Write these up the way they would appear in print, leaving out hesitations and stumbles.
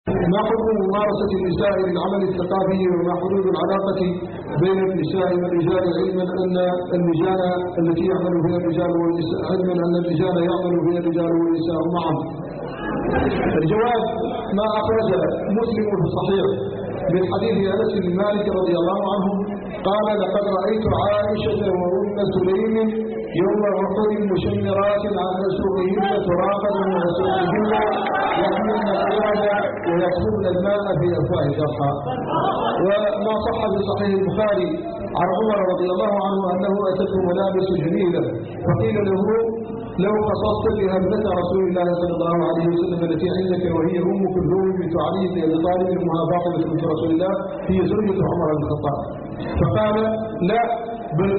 ما حكم ممارسة النساء للعمل الثقافي وما حدود العلاقة بين النساء والرجال علما أن اللجان التي يعمل فيها الرجال والنساء يعمل فيها الرجال والنساء معا؟ الجواب: ما أخرج مسلم في الصحيح من حديث أنس بن مالك رضي الله عنه قال: لقد رأيت عائشة وأم سليم يوم أحد مشمرات على سوقهن ترابا وسوقهن يحملن القرد ويصبن الماء في أفواه الجرحى. وما صح في صحيح البخاري عن عمر رضي الله عنه أنه أتته ملابس جميلة فقيل له: لو قصصت بها ابنة رسول الله صلى الله عليه وسلم التي عندك وهي أم كلثوم بنت علي بن أبي طالب أمها فاطمة بنت رسول الله هي زوجة عمر بن الخطاب. فقال: لا، بل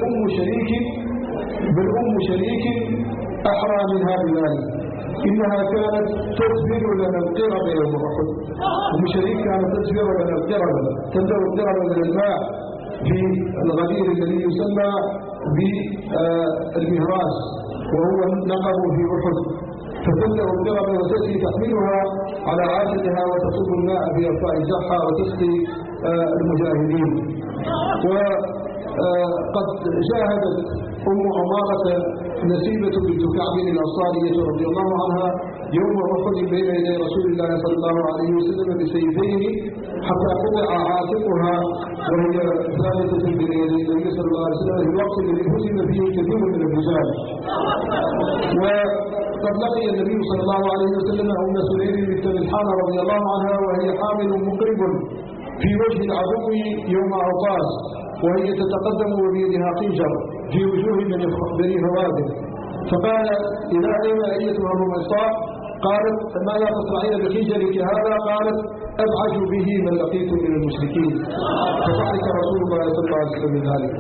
أم شريك أحرى منها بذلك، إنها كانت تسبر لنا القرب يوم أحد. أم شريك كانت تسبر لنا القرب، تنزل القرب من الماء في الغدير الذي يسمى بالمهراس وهو نقب في أحد، فتبدأ القرب وتأتي تحملها على عاتقها وتصب الماء في أفواه الجرحى وتسقي المجاهدين. وقد شاهدت أم عمارة نسيبة بنت كعب الأنصارية رضي الله عنها يوم أحد بين يدي رسول الله صلى الله عليه وسلم بسيفين حتى قطع عاتقها وهي ثابتة بين يدي النبي صلى الله عليه وسلم في الوقت الذي هزم فيه كثير من الرجال. وقد لقي النبي صلى الله عليه وسلم أم سليم بنت ملحان رضي الله عنها وهي حامل مقرب في وجه العدو يوم عطاس، وهي تتقدم وبيدها قنجر في وجوه بني هوازن، فقال: إلى أين أيتها الرميصاء؟ قالت: ماذا تصنعين بخنجرك هذا؟ قالت: أبعج به من لقيت من المشركين. فضحك رسول الله صلى الله عليه وسلم من ذلك.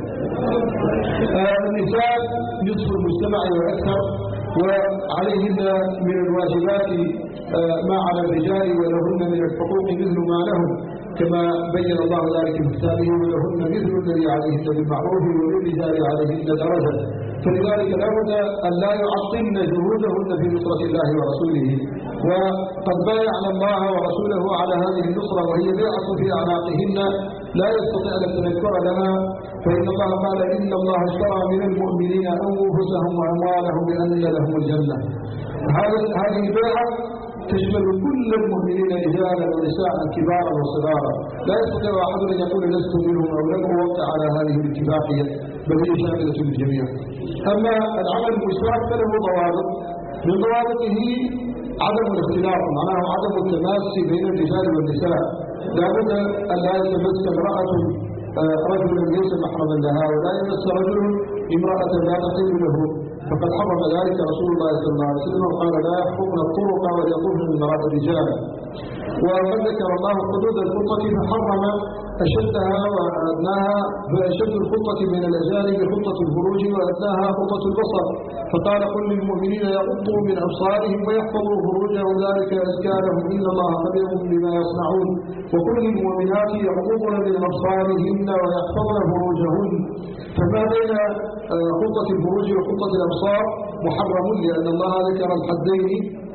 النساء نصف المجتمع وأكثر، وعليهن من الواجبات ما على الرجال، ولهن من الحقوق مثل ما لهم، كما بين الله ذلك في كتابه: ولهن مثل الذي عليهن بالمعروف وللرجال عليهن درجة. فلذلك لا بد أن لا يعطلن جهودهن في نصرة الله ورسوله، وقد بايعن الله ورسوله على هذه النصرة وهي بيعة في أعناقهن لا يستطيعن التنكر لها، فإن الله قال: إن الله اشترى من المؤمنين أنفسهم وأموالهم بأن لهم الجنة. هذه البيعة تشمل كل المؤمنين رجالا ونساء كبارا وصغارا، لا يستطيع أحد أن يقول لست منهم أو لم أوقع على هذه الاتفاقية، بل هي شاملة للجميع. أما العمل المشترك فله ضوابط، من ضوابطه عدم الاختلاط، معناه عدم التماس بين الرجال والنساء. لا بد أن لا يتمس امرأة رجلا ليس محرما لها، ولا يمس رجل امرأة لا تحل له، فقد حرم ذلك رسول الله صلى الله عليه وسلم وقال: لا يحفظن الطرق وليطوفن المرأة رجالا. وقد ذكر الله حدود الخطة فحرم أشدها وأدناها، فأشد الخطة من الأجانب خطة الفروج وأدناها خطة البصر، فقال: قل للمؤمنين يغضوا من أبصارهم ويحفظوا فروجهم ذلك أزكى لهم إن الله خبير بما يصنعون. وقل للمؤمنات يغضضن من أبصارهن ويحفظن فروجهن. فما بين خطة الفروج وخطة الأبصار محرم، لأن الله ذكر الحدين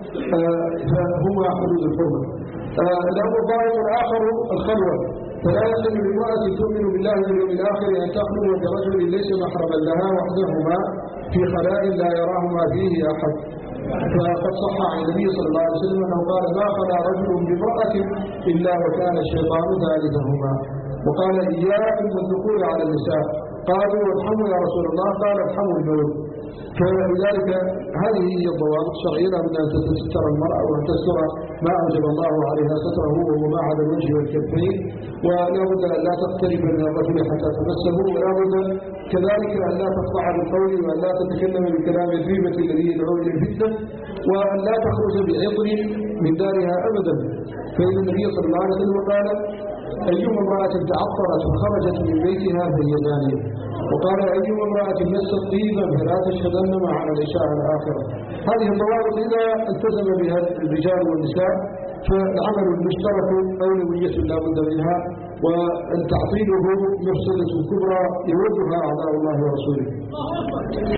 فهما حدود الحرمة. الأمر الضابط الآخر الخلوة، فلا يحل لامرأة تؤمن بالله واليوم الآخر أن تخلو برجل ليس محرما لها وحدهما في خلاء لا يراهما فيه أحد. فقد صح عن النبي صلى الله عليه وسلم أنه قال: ما خلا رجل بامرأة إلا وكان الشيطان ثالثهما. وقال: إياكم والدخول على النساء. قالوا: وارحموا يا رسول الله؟ قال: ارحموا الموت. فلذلك هذه هي الضوابط الشرعية، لابد أن تستر المرأة وأن تستر ما أوجب الله عليها ستره وهو ما على الوجه والكفين، ولا بد أن لا تقترب من الرجل حتى تمسه، ولا بد كذلك أن لا تخضع بالقول وأن لا تتكلم بالكلام الغيبة الذي يدعو إلى الفتنة، وأن لا تخرج بعطر من دارها أبدا. فإن النبي صلى الله عليه وسلم قال: أيما امرأة تعطرت وخرجت من بيتها فهي زانية. وقال: أيما امرأة مست طيبا فلا تشهدن معها العشاء الآخرة. هذه الضوابط إذا التزم بها الرجال والنساء فالعمل المشترك أولوية لا بد منها، وأن تعطيله مفسدة كبرى يودها أعداء الله ورسوله.